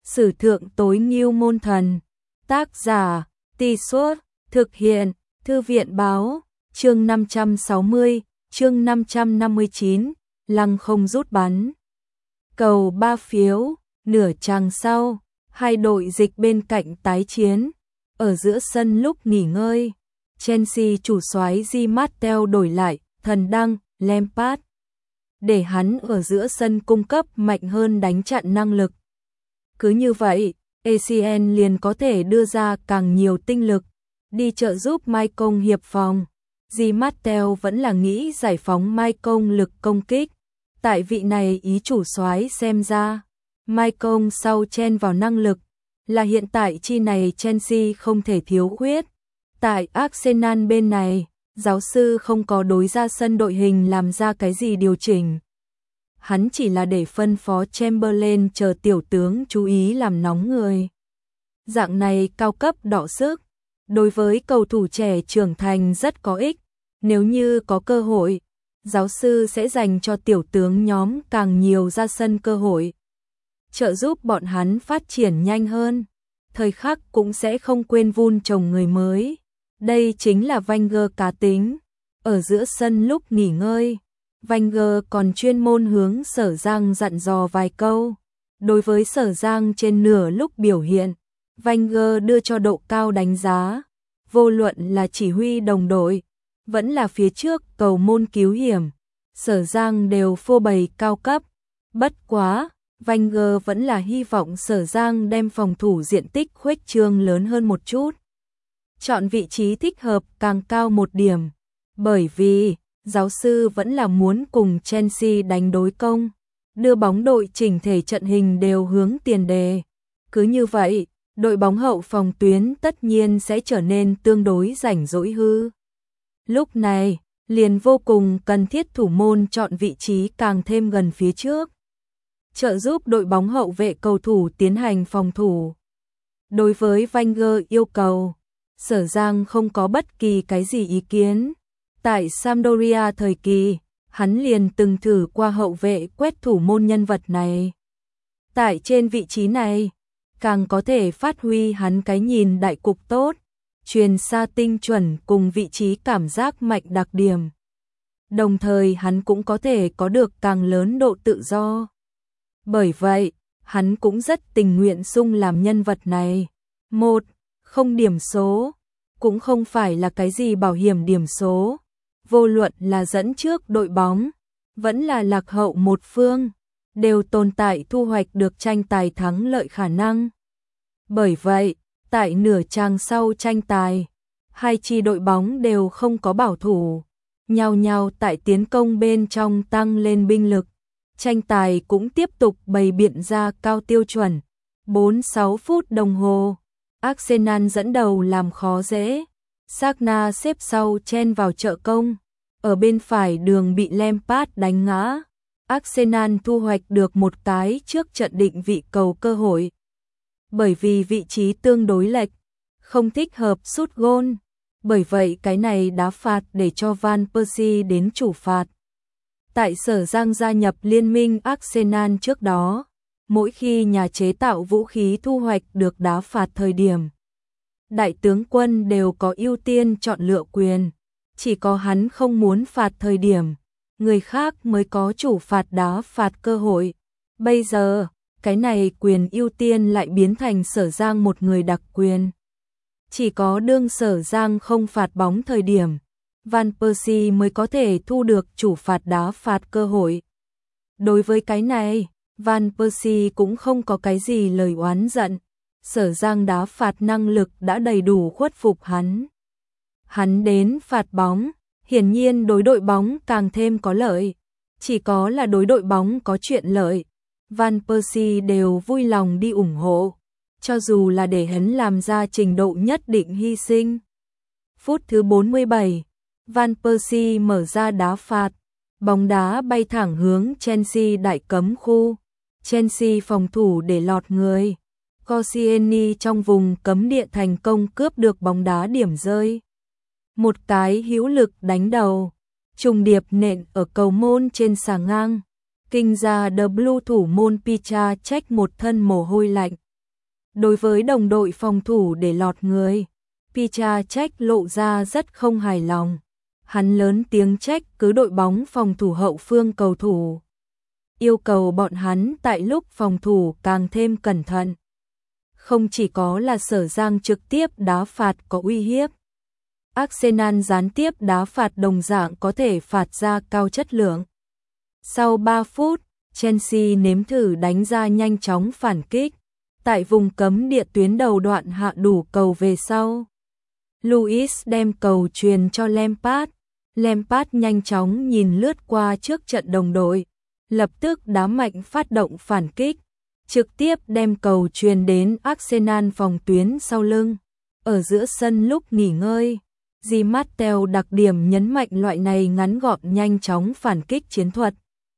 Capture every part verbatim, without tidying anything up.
Sử thượng tối ngưu môn thần. Tác giả, Tì Suốt, thực hiện, Thư viện báo, chương năm trăm sáu mươi, chương năm trăm năm mươi chín, lăng không rút bắn. Cầu ba phiếu, nửa chàng sau, hai đội dịch bên cạnh tái chiến. Ở giữa sân lúc nghỉ ngơi, Chelsea chủ soái Di Matteo đổi lại thần đăng Lampard, để hắn ở giữa sân cung cấp mạnh hơn đánh chặn năng lực. Cứ như vậy, a xê en liền có thể đưa ra càng nhiều tinh lực đi trợ giúp Maicon hiệp phòng. Di Matteo vẫn là nghĩ giải phóng Maicon lực công kích. Tại vị này ý chủ soái xem ra, Maicon sau chen vào năng lực là hiện tại chi này Chelsea không thể thiếu khuyết. Tại Arsenal bên này, giáo sư không có đối ra sân đội hình làm ra cái gì điều chỉnh. Hắn chỉ là để phân phó Chamberlain chờ tiểu tướng chú ý làm nóng người. Dạng này cao cấp đọ sức, đối với cầu thủ trẻ trưởng thành rất có ích. Nếu như có cơ hội, giáo sư sẽ dành cho tiểu tướng nhóm càng nhiều ra sân cơ hội, trợ giúp bọn hắn phát triển nhanh hơn. Thời khắc cũng sẽ không quên vun trồng người mới. Đây chính là Wenger cá tính. Ở giữa sân lúc nghỉ ngơi, Wenger còn chuyên môn hướng Sở Giang dặn dò vài câu. Đối với Sở Giang trên nửa lúc biểu hiện, Wenger đưa cho độ cao đánh giá. Vô luận là chỉ huy đồng đội, vẫn là phía trước cầu môn cứu hiểm, Sở Giang đều phô bày cao cấp. Bất quá, Wenger vẫn là hy vọng Sở Giang đem phòng thủ diện tích khuếch trương lớn hơn một chút. Chọn vị trí thích hợp càng cao một điểm, bởi vì giáo sư vẫn là muốn cùng Chelsea đánh đối công, đưa bóng đội chỉnh thể trận hình đều hướng tiền đề. Cứ như vậy, đội bóng hậu phòng tuyến tất nhiên sẽ trở nên tương đối rảnh rỗi hư. Lúc này, liền vô cùng cần thiết thủ môn chọn vị trí càng thêm gần phía trước, trợ giúp đội bóng hậu vệ cầu thủ tiến hành phòng thủ. Đối với Wenger yêu cầu, Sở Giang không có bất kỳ cái gì ý kiến. Tại Sampdoria thời kỳ, hắn liền từng thử qua hậu vệ quét thủ môn nhân vật này. Tại trên vị trí này, càng có thể phát huy hắn cái nhìn đại cục tốt, truyền xa tinh chuẩn cùng vị trí cảm giác mạnh đặc điểm. Đồng thời hắn cũng có thể có được càng lớn độ tự do. Bởi vậy, hắn cũng rất tình nguyện sung làm nhân vật này. Một, không điểm số, cũng không phải là cái gì bảo hiểm điểm số. Vô luận là dẫn trước đội bóng, vẫn là lạc hậu một phương, đều tồn tại thu hoạch được tranh tài thắng lợi khả năng. Bởi vậy, tại nửa chàng sau tranh tài, hai chi đội bóng đều không có bảo thủ, nhau nhau tại tiến công bên trong tăng lên binh lực. Tranh tài cũng tiếp tục bày biện ra cao tiêu chuẩn. bốn mươi sáu phút đồng hồ, Arsenal dẫn đầu làm khó dễ. Sagna xếp sau chen vào trợ công. Ở bên phải đường bị Lampard đánh ngã. Arsenal thu hoạch được một cái trước trận định vị cầu cơ hội. Bởi vì vị trí tương đối lệch, không thích hợp sút gôn. Bởi vậy cái này đá phạt để cho Van Persie đến chủ phạt. Tại Sở Giang gia nhập liên minh Arsenal trước đó, mỗi khi nhà chế tạo vũ khí thu hoạch được đá phạt thời điểm, đại tướng quân đều có ưu tiên chọn lựa quyền. Chỉ có hắn không muốn phạt thời điểm, người khác mới có chủ phạt đá phạt cơ hội. Bây giờ, cái này quyền ưu tiên lại biến thành Sở Giang một người đặc quyền. Chỉ có đương Sở Giang không phạt bóng thời điểm, Van Persie mới có thể thu được chủ phạt đá phạt cơ hội. Đối với cái này, Van Persie cũng không có cái gì lời oán giận. Sở Giang đá phạt năng lực đã đầy đủ khuất phục hắn. Hắn đến phạt bóng, hiển nhiên đối đội bóng càng thêm có lợi. Chỉ có là đối đội bóng có chuyện lợi, Van Persie đều vui lòng đi ủng hộ, cho dù là để hắn làm ra trình độ nhất định hy sinh. Phút thứ bốn mươi bảy, Van Persie mở ra đá phạt, bóng đá bay thẳng hướng Chelsea đại cấm khu. Chelsea phòng thủ để lọt người. Koscielny trong vùng cấm địa thành công cướp được bóng đá điểm rơi. Một cái hữu lực đánh đầu, trùng điệp nện ở cầu môn trên xà ngang. Kinh ra The Blue thủ môn Picha trách một thân mồ hôi lạnh. Đối với đồng đội phòng thủ để lọt người, Piszczek lộ ra rất không hài lòng. Hắn lớn tiếng trách cứ đội bóng phòng thủ hậu phương cầu thủ, yêu cầu bọn hắn tại lúc phòng thủ càng thêm cẩn thận. Không chỉ có là Sở Giang trực tiếp đá phạt có uy hiếp, Arsenal gián tiếp đá phạt đồng dạng có thể phạt ra cao chất lượng. Sau ba phút, Chelsea nếm thử đánh ra nhanh chóng phản kích. Tại vùng cấm địa tuyến đầu đoạn hạ đủ cầu về sau, Luis đem cầu truyền cho Lampard. Lampard nhanh chóng nhìn lướt qua trước trận đồng đội, lập tức đá mạnh phát động phản kích, trực tiếp đem cầu truyền đến Arsenal phòng tuyến sau lưng. Ở giữa sân lúc nghỉ ngơi, Di Matteo đặc điểm nhấn mạnh loại này ngắn gọn nhanh chóng phản kích chiến thuật.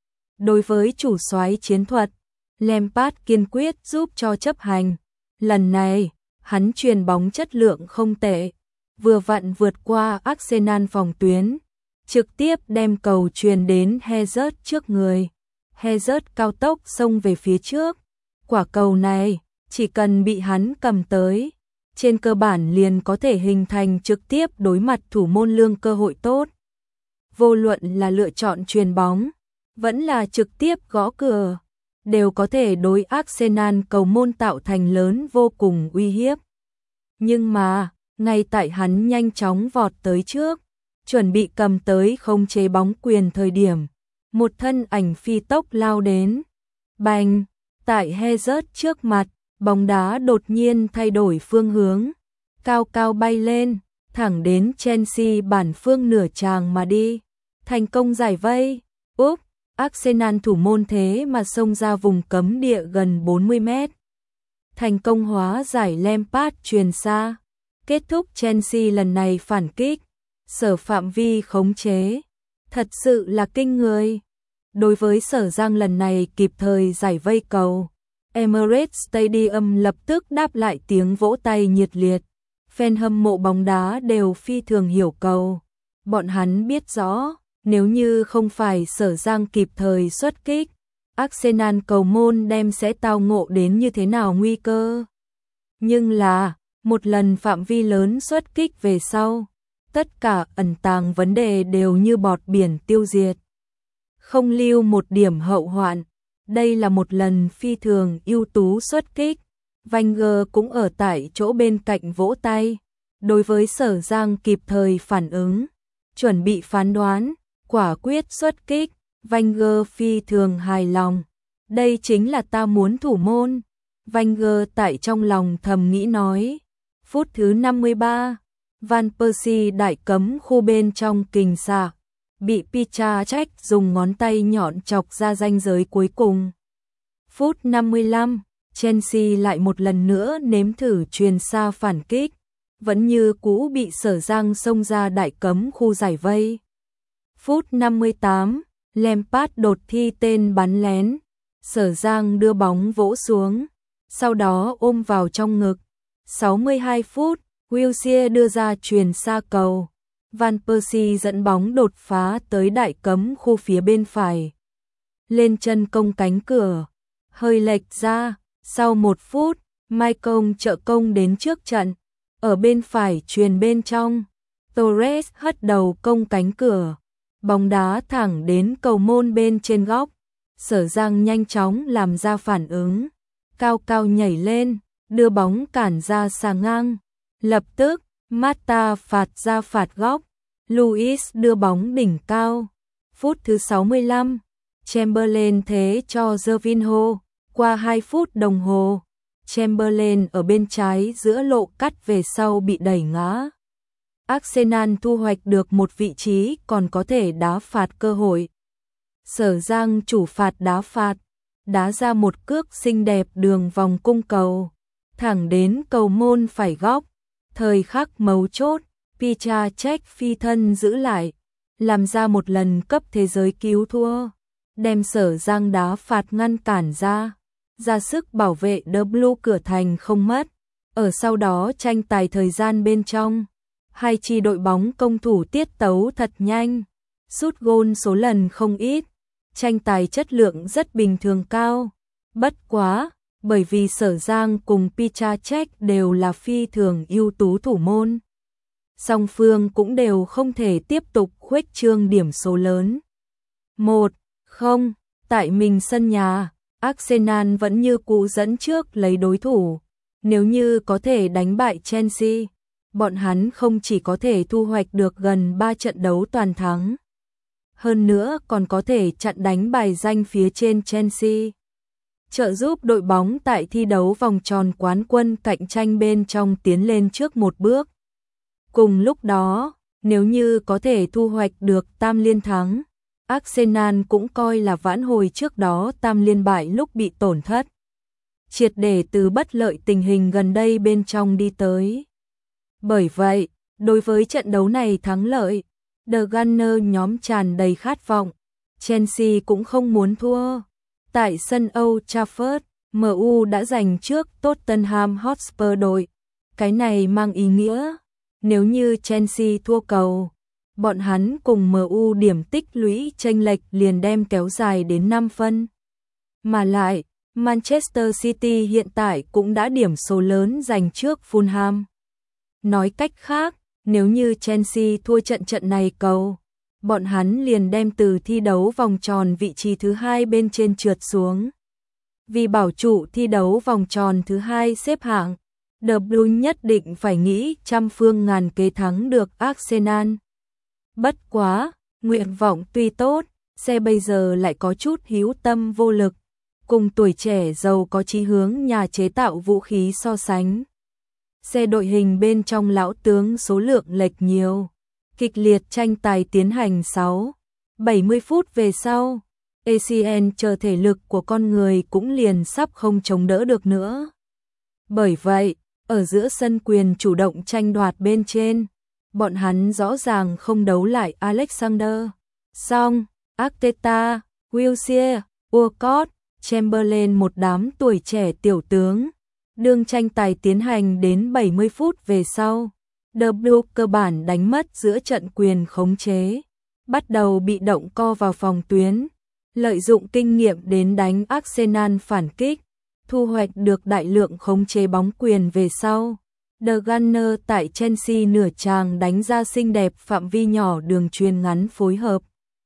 Đối với chủ soái chiến thuật, Lampard kiên quyết giúp cho chấp hành. Lần này, hắn truyền bóng chất lượng không tệ, vừa vặn vượt qua Arsenal phòng tuyến, trực tiếp đem cầu truyền đến Hazard trước người. Hazard cao tốc xông về phía trước. Quả cầu này, chỉ cần bị hắn cầm tới, trên cơ bản liền có thể hình thành trực tiếp đối mặt thủ môn lương cơ hội tốt. Vô luận là lựa chọn truyền bóng, vẫn là trực tiếp gõ cửa, đều có thể đối Arsenal cầu môn tạo thành lớn vô cùng uy hiếp. Nhưng mà, ngay tại hắn nhanh chóng vọt tới trước, chuẩn bị cầm tới khống chế bóng quyền thời điểm, một thân ảnh phi tốc lao đến. Bành, tại Hazard trước mặt, bóng đá đột nhiên thay đổi phương hướng, cao cao bay lên, thẳng đến Chelsea bản phương nửa tràng mà đi, thành công giải vây. Úp, Arsenal thủ môn thế mà xông ra vùng cấm địa gần bốn mươi mét. Thành công hóa giải Lampard truyền xa, kết thúc Chelsea lần này phản kích, Sở phạm vi khống chế, thật sự là kinh người. Đối với Sở Giang lần này kịp thời giải vây cầu, Emirates Stadium lập tức đáp lại tiếng vỗ tay nhiệt liệt. Fan hâm mộ bóng đá đều phi thường hiểu cầu. Bọn hắn biết rõ, nếu như không phải Sở Giang kịp thời xuất kích, Arsenal cầu môn đem sẽ tao ngộ đến như thế nào nguy cơ. Nhưng là, một lần phạm vi lớn xuất kích về sau, tất cả ẩn tàng vấn đề đều như bọt biển tiêu diệt, không lưu một điểm hậu hoạn. Đây là một lần phi thường ưu tú xuất kích. Wenger cũng ở tại chỗ bên cạnh vỗ tay. Đối với Sở Giang kịp thời phản ứng, chuẩn bị phán đoán, quả quyết xuất kích, Wenger phi thường hài lòng. Đây chính là ta muốn thủ môn. Wenger tại trong lòng thầm nghĩ nói. Phút thứ năm mươi ba, Van Persie đại cấm khu bên trong kình xạ, bị Piszczek dùng ngón tay nhọn chọc ra ranh giới cuối cùng. Phút năm mươi lăm, Chelsea lại một lần nữa nếm thử truyền xa phản kích, vẫn như cũ bị Sở Giang xông ra đại cấm khu giải vây. Phút năm mươi tám, Lampard đột thi tên bắn lén, Sở Giang đưa bóng vỗ xuống, sau đó ôm vào trong ngực. sáu mươi hai phút, Wilshere đưa ra truyền xa cầu. Van Persie dẫn bóng đột phá tới đại cấm khu phía bên phải. Lên chân công cánh cửa, hơi lệch ra, sau một phút, Maicon trợ công đến trước trận, ở bên phải truyền bên trong. Torres hất đầu công cánh cửa, bóng đá thẳng đến cầu môn bên trên góc. Sở Giang nhanh chóng làm ra phản ứng, cao cao nhảy lên, đưa bóng cản ra xà ngang. Lập tức, Mata phạt ra phạt góc, Luis đưa bóng đỉnh cao. Phút thứ sáu mươi lăm, Chamberlain thế cho Gervinho. Qua hai phút đồng hồ, Chamberlain ở bên trái giữa lộ cắt về sau bị đẩy ngã. Arsenal thu hoạch được một vị trí còn có thể đá phạt cơ hội. Sở Giang chủ phạt đá phạt, đá ra một cước xinh đẹp đường vòng cung cầu, thẳng đến cầu môn phải góc. Thời khắc mấu chốt, Piszczek phi thân giữ lại, làm ra một lần cấp thế giới cứu thua, đem Sở Giang đá phạt ngăn cản ra, ra sức bảo vệ W cửa thành không mất. Ở sau đó tranh tài thời gian bên trong, hai chi đội bóng công thủ tiết tấu thật nhanh, sút gôn số lần không ít, tranh tài chất lượng rất bình thường cao. Bất quá, bởi vì Sở Giang cùng Piszczek đều là phi thường ưu tú thủ môn. Song phương cũng đều không thể tiếp tục khuếch trương điểm số lớn. một không, tại mình sân nhà, Arsenal vẫn như cũ dẫn trước lấy đối thủ. Nếu như có thể đánh bại Chelsea, bọn hắn không chỉ có thể thu hoạch được gần ba trận đấu toàn thắng, hơn nữa còn có thể chặn đánh bài danh phía trên Chelsea, trợ giúp đội bóng tại thi đấu vòng tròn quán quân cạnh tranh bên trong tiến lên trước một bước. Cùng lúc đó, nếu như có thể thu hoạch được tam liên thắng, Arsenal cũng coi là vãn hồi trước đó tam liên bại lúc bị tổn thất, triệt để từ bất lợi tình hình gần đây bên trong đi tới. Bởi vậy, đối với trận đấu này thắng lợi, The Gunners nhóm tràn đầy khát vọng, Chelsea cũng không muốn thua. Tại sân Old Trafford, em u đã giành trước Tottenham Hotspur đội. Cái này mang ý nghĩa, nếu như Chelsea thua cầu, bọn hắn cùng em u điểm tích lũy chênh lệch liền đem kéo dài đến năm phân. Mà lại, Manchester City hiện tại cũng đã điểm số lớn giành trước Fulham. Nói cách khác, nếu như Chelsea thua trận trận này cầu, bọn hắn liền đem từ thi đấu vòng tròn vị trí thứ hai bên trên trượt xuống. Vì bảo trụ thi đấu vòng tròn thứ hai xếp hạng, The Blues nhất định phải nghĩ trăm phương ngàn kế thắng được Arsenal. Bất quá, nguyện vọng tuy tốt, xe bây giờ lại có chút hiếu tâm vô lực, cùng tuổi trẻ giàu có chí hướng nhà chế tạo vũ khí so sánh. Xe đội hình bên trong lão tướng số lượng lệch nhiều. Kịch liệt tranh tài tiến hành sáu, bảy mươi phút về sau, a xê en chờ thể lực của con người cũng liền sắp không chống đỡ được nữa. Bởi vậy, ở giữa sân quyền chủ động tranh đoạt bên trên, bọn hắn rõ ràng không đấu lại Alexander. Song, Arteta, Wilshere, Walcott, Chamberlain một đám tuổi trẻ tiểu tướng. Đương tranh tài tiến hành đến bảy mươi phút về sau, The Blues cơ bản đánh mất giữa trận quyền khống chế, bắt đầu bị động co vào phòng tuyến, lợi dụng kinh nghiệm đến đánh Arsenal phản kích, thu hoạch được đại lượng khống chế bóng quyền về sau. The Gunners tại Chelsea nửa tràng đánh ra xinh đẹp phạm vi nhỏ đường chuyền ngắn phối hợp.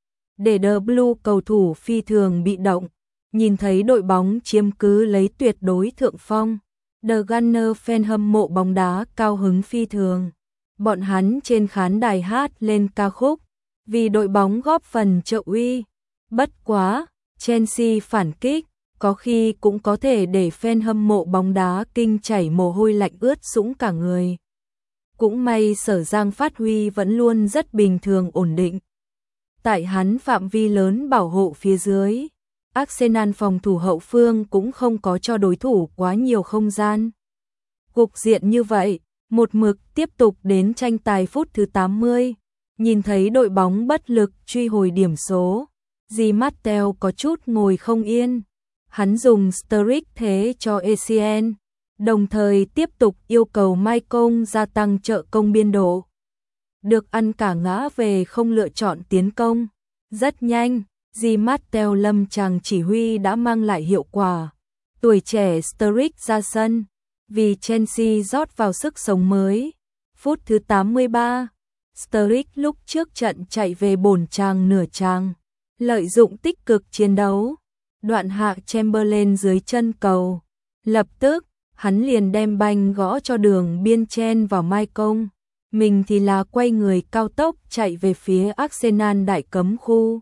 Để The Blues cầu thủ phi thường bị động, nhìn thấy đội bóng chiếm cứ lấy tuyệt đối thượng phong. The Gunners fan hâm mộ bóng đá cao hứng phi thường. Bọn hắn trên khán đài hát lên ca khúc, vì đội bóng góp phần trợ uy. Bất quá, Chelsea phản kích, có khi cũng có thể để fan hâm mộ bóng đá kinh chảy mồ hôi lạnh ướt sũng cả người. Cũng may Sở Giang phát huy vẫn luôn rất bình thường ổn định. Tại hắn phạm vi lớn bảo hộ phía dưới, Arsenal phòng thủ hậu phương cũng không có cho đối thủ quá nhiều không gian. Cục diện như vậy, một mực tiếp tục đến tranh tài phút thứ tám mươi, nhìn thấy đội bóng bất lực truy hồi điểm số, Di Matteo có chút ngồi không yên. Hắn dùng Sturridge thế cho a xê en, đồng thời tiếp tục yêu cầu Maicon gia tăng trợ công biên độ. Được ăn cả ngã về không lựa chọn tiến công. Rất nhanh, Di Matteo lâm chàng chỉ huy đã mang lại hiệu quả. Tuổi trẻ Sturridge ra sân, vì Chelsea rót vào sức sống mới. Phút thứ tám mươi ba, Sturridge lúc trước trận chạy về bổn tràng nửa tràng, lợi dụng tích cực chiến đấu, đoạn hạ Chamberlain dưới chân cầu. Lập tức, hắn liền đem banh gõ cho đường biên chen vào Maicon. Mình thì là quay người cao tốc chạy về phía Arsenal đại cấm khu.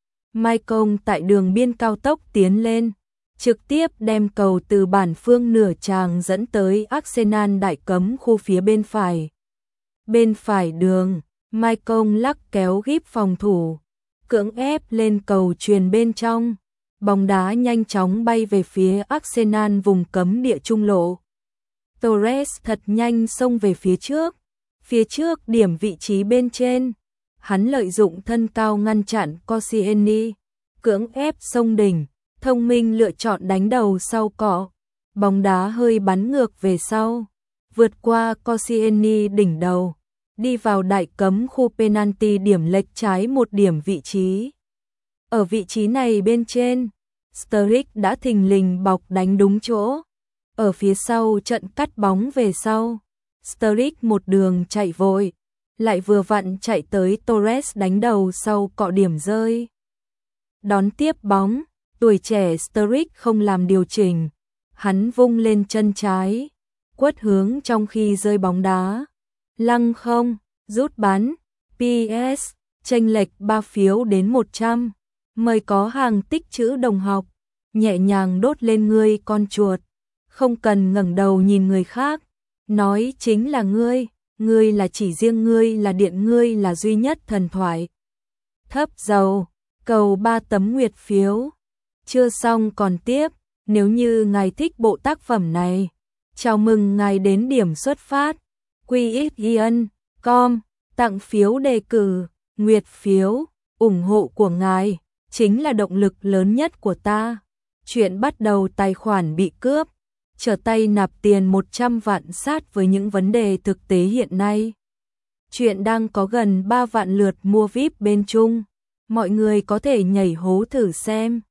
Maicon tại đường biên cao tốc tiến lên, trực tiếp đem cầu từ bản phương nửa tràng dẫn tới Arsenal đại cấm khu phía bên phải. Bên phải đường, Maicon lắc kéo gíp phòng thủ, cưỡng ép lên cầu truyền bên trong. Bóng đá nhanh chóng bay về phía Arsenal vùng cấm địa trung lộ. Torres thật nhanh xông về phía trước. Phía trước điểm vị trí bên trên, hắn lợi dụng thân cao ngăn chặn Koscielny, cưỡng ép xông đỉnh, thông minh lựa chọn đánh đầu sau cỏ. Bóng đá hơi bắn ngược về sau, vượt qua Koscielny đỉnh đầu, đi vào đại cấm khu penalty điểm lệch trái một điểm vị trí. Ở vị trí này bên trên, Sturridge đã thình lình bọc đánh đúng chỗ. Ở phía sau trận cắt bóng về sau, Sturridge một đường chạy vội, lại vừa vặn chạy tới Torres đánh đầu sau cọ điểm rơi. Đón tiếp bóng, tuổi trẻ Sturridge không làm điều chỉnh, hắn vung lên chân trái, quất hướng trong khi rơi bóng đá. Lăng không, rút bắn, pê ét, chênh lệch ba phiếu đến một trăm. Mời có hàng tích chữ đồng học, nhẹ nhàng đốt lên ngươi con chuột, không cần ngẩng đầu nhìn người khác, nói chính là ngươi, ngươi là chỉ riêng ngươi là điện, ngươi là duy nhất thần thoại. Thấp dầu, cầu ba tấm nguyệt phiếu. Chưa xong còn tiếp, nếu như ngài thích bộ tác phẩm này, chào mừng ngài đến điểm xuất phát, quy ích chấm com, tặng phiếu đề cử, nguyệt phiếu, ủng hộ của ngài chính là động lực lớn nhất của ta. Chuyện bắt đầu tài khoản bị cướp, trở tay nạp tiền một trăm vạn sát với những vấn đề thực tế hiện nay. Chuyện đang có gần ba vạn lượt mua víp bên Trung, mọi người có thể nhảy hố thử xem.